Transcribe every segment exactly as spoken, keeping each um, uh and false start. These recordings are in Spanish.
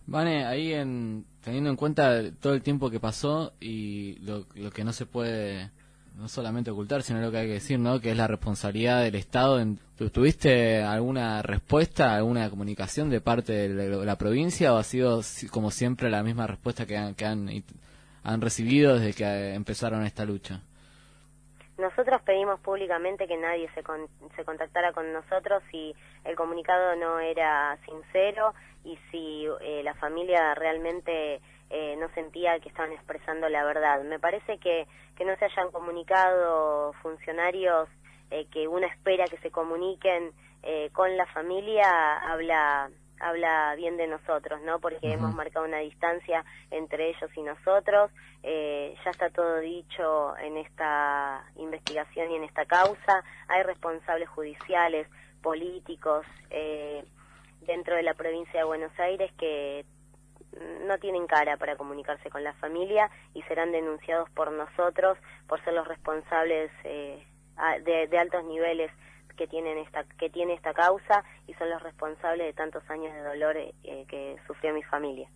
Vane, ahí en, teniendo en cuenta todo el tiempo que pasó y lo, lo que no se puede no solamente ocultar, sino lo que hay que decir, ¿no? Que es la responsabilidad del Estado. En, ¿tu- ¿Tuviste alguna respuesta, alguna comunicación de parte de la, de la provincia o ha sido si- como siempre la misma respuesta que han, que han, han recibido desde que eh, empezaron esta lucha? Nosotros pedimos públicamente que nadie se, con, se contactara con nosotros si el comunicado no era sincero y si eh, la familia realmente eh, no sentía que estaban expresando la verdad. Me parece que, que no se hayan comunicado funcionarios eh, que uno espera que se comuniquen eh, con la familia, habla habla bien de nosotros, ¿no? Porque uh-huh. hemos marcado una distancia entre ellos y nosotros. Eh, ya está todo dicho en esta investigación y en esta causa. Hay responsables judiciales, políticos, eh, dentro de la provincia de Buenos Aires que no tienen cara para comunicarse con la familia y serán denunciados por nosotros por ser los responsables eh, de, de altos niveles que tienen esta que tiene esta causa y son los responsables de tantos años de dolor eh, que sufrió mi familia.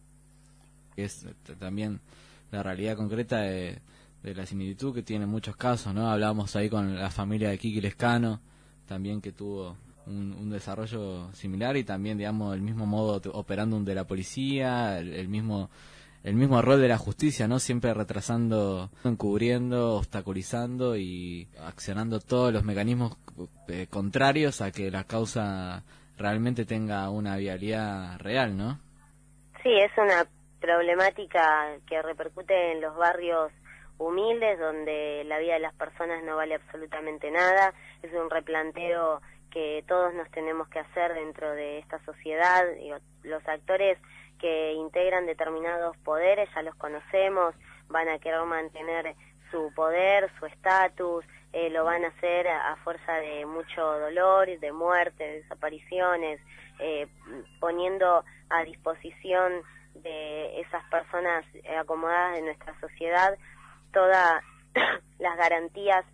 Es también la realidad concreta de, de la similitud que tiene en muchos casos, ¿no? Hablábamos ahí con la familia de Kiki Lescano, también que tuvo un, un desarrollo similar y también, digamos, el mismo modo operando de la policía, el, el mismo el mismo rol de la justicia, ¿no? Siempre retrasando, encubriendo, obstaculizando y accionando todos los mecanismos eh, contrarios a que la causa realmente tenga una viabilidad real, ¿no? Sí, es una problemática que repercute en los barrios humildes, donde la vida de las personas no vale absolutamente nada. Es un replanteo que todos nos tenemos que hacer dentro de esta sociedad. Digo, los actores que integran determinados poderes ya los conocemos, van a querer mantener su poder, su estatus, eh, lo van a hacer a, a fuerza de mucho dolor, de muerte, de desapariciones, eh, poniendo a disposición de esas personas acomodadas de nuestra sociedad todas las garantías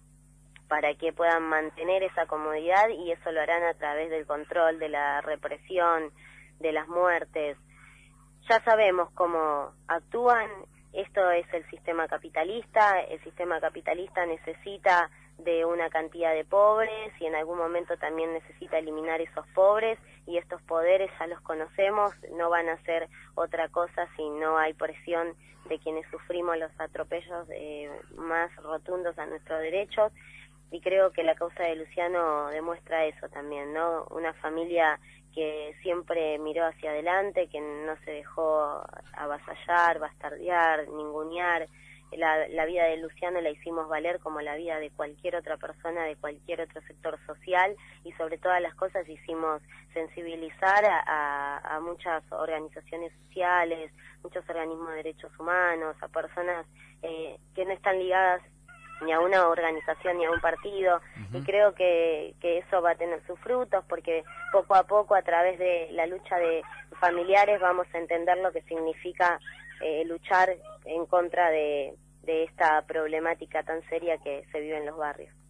para que puedan mantener esa comodidad, y eso lo harán a través del control, de la represión, de las muertes. Ya sabemos cómo actúan. Esto es el sistema capitalista. El sistema capitalista necesita de una cantidad de pobres y en algún momento también necesita eliminar esos pobres, y estos poderes ya los conocemos, no van a hacer otra cosa si no hay presión de quienes sufrimos los atropellos eh, más rotundos a nuestros derechos. Y creo que la causa de Luciano demuestra eso también, ¿no? Una familia que siempre miró hacia adelante, que no se dejó avasallar, bastardear, ningunear. La, la vida de Luciano la hicimos valer como la vida de cualquier otra persona, de cualquier otro sector social, y sobre todas las cosas hicimos sensibilizar a, a, a muchas organizaciones sociales, muchos organismos de derechos humanos, a personas eh, que no están ligadas ni a una organización ni a un partido. Uh-huh. Y creo que, que eso va a tener sus frutos, porque poco a poco, a través de la lucha de familiares, vamos a entender lo que significa eh, luchar en contra de, de esta problemática tan seria que se vive en los barrios.